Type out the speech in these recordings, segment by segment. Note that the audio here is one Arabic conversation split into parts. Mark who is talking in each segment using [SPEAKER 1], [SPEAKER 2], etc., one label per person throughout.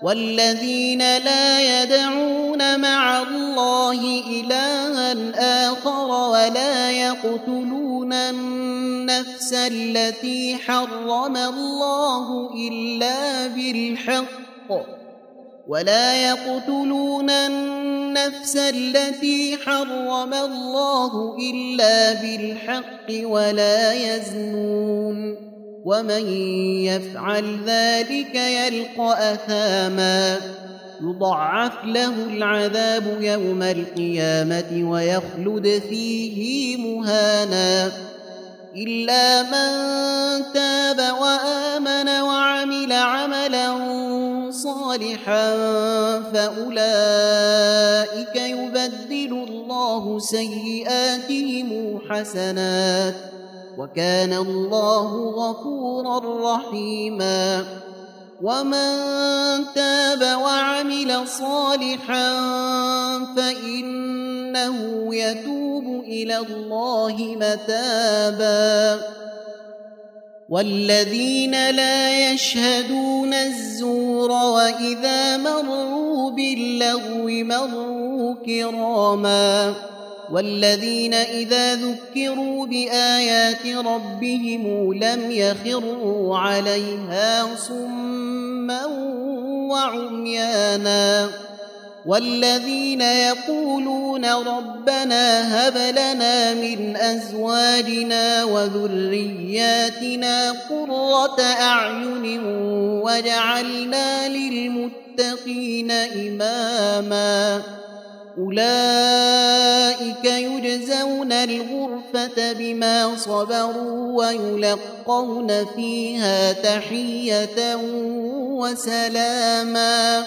[SPEAKER 1] والذين لا يدعون مع الله إلها آخر ولا يقتلون النفس التي حرم الله إلا بالحق ولا يزنون ومن يفعل ذلك يلقى أثاما يضاعف له العذاب يوم القيامة ويخلد فيه مهانا إلا من تاب وآمن وعمل عملا صالحا فأولئك يبدل الله سيئاتهم حسنات وكان الله غفورا رحيما ومن تاب وعمل صالحا فإنه يتوب إلى الله متابا والذين لا يشهدون الزور وإذا مروا باللغو مروا كراما والذين إذا ذكروا بآيات ربهم لم يخروا عليها صما وعميانا والذين يقولون ربنا هب لنا من أزواجنا وذرياتنا قرة أعين واجعلنا للمتقين إماما أولئك يجزون الغرفة بما صبروا ويلقون فيها تحية وسلاما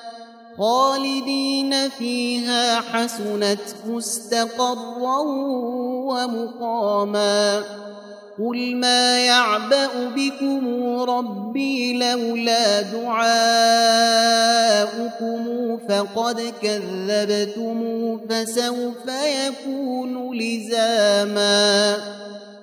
[SPEAKER 1] خالدين فيها حسنت مستقرا ومقاما قل ما يعبأ بكم ربي لولا دعاؤكم فقد كذبتم فسوف يكون لزاما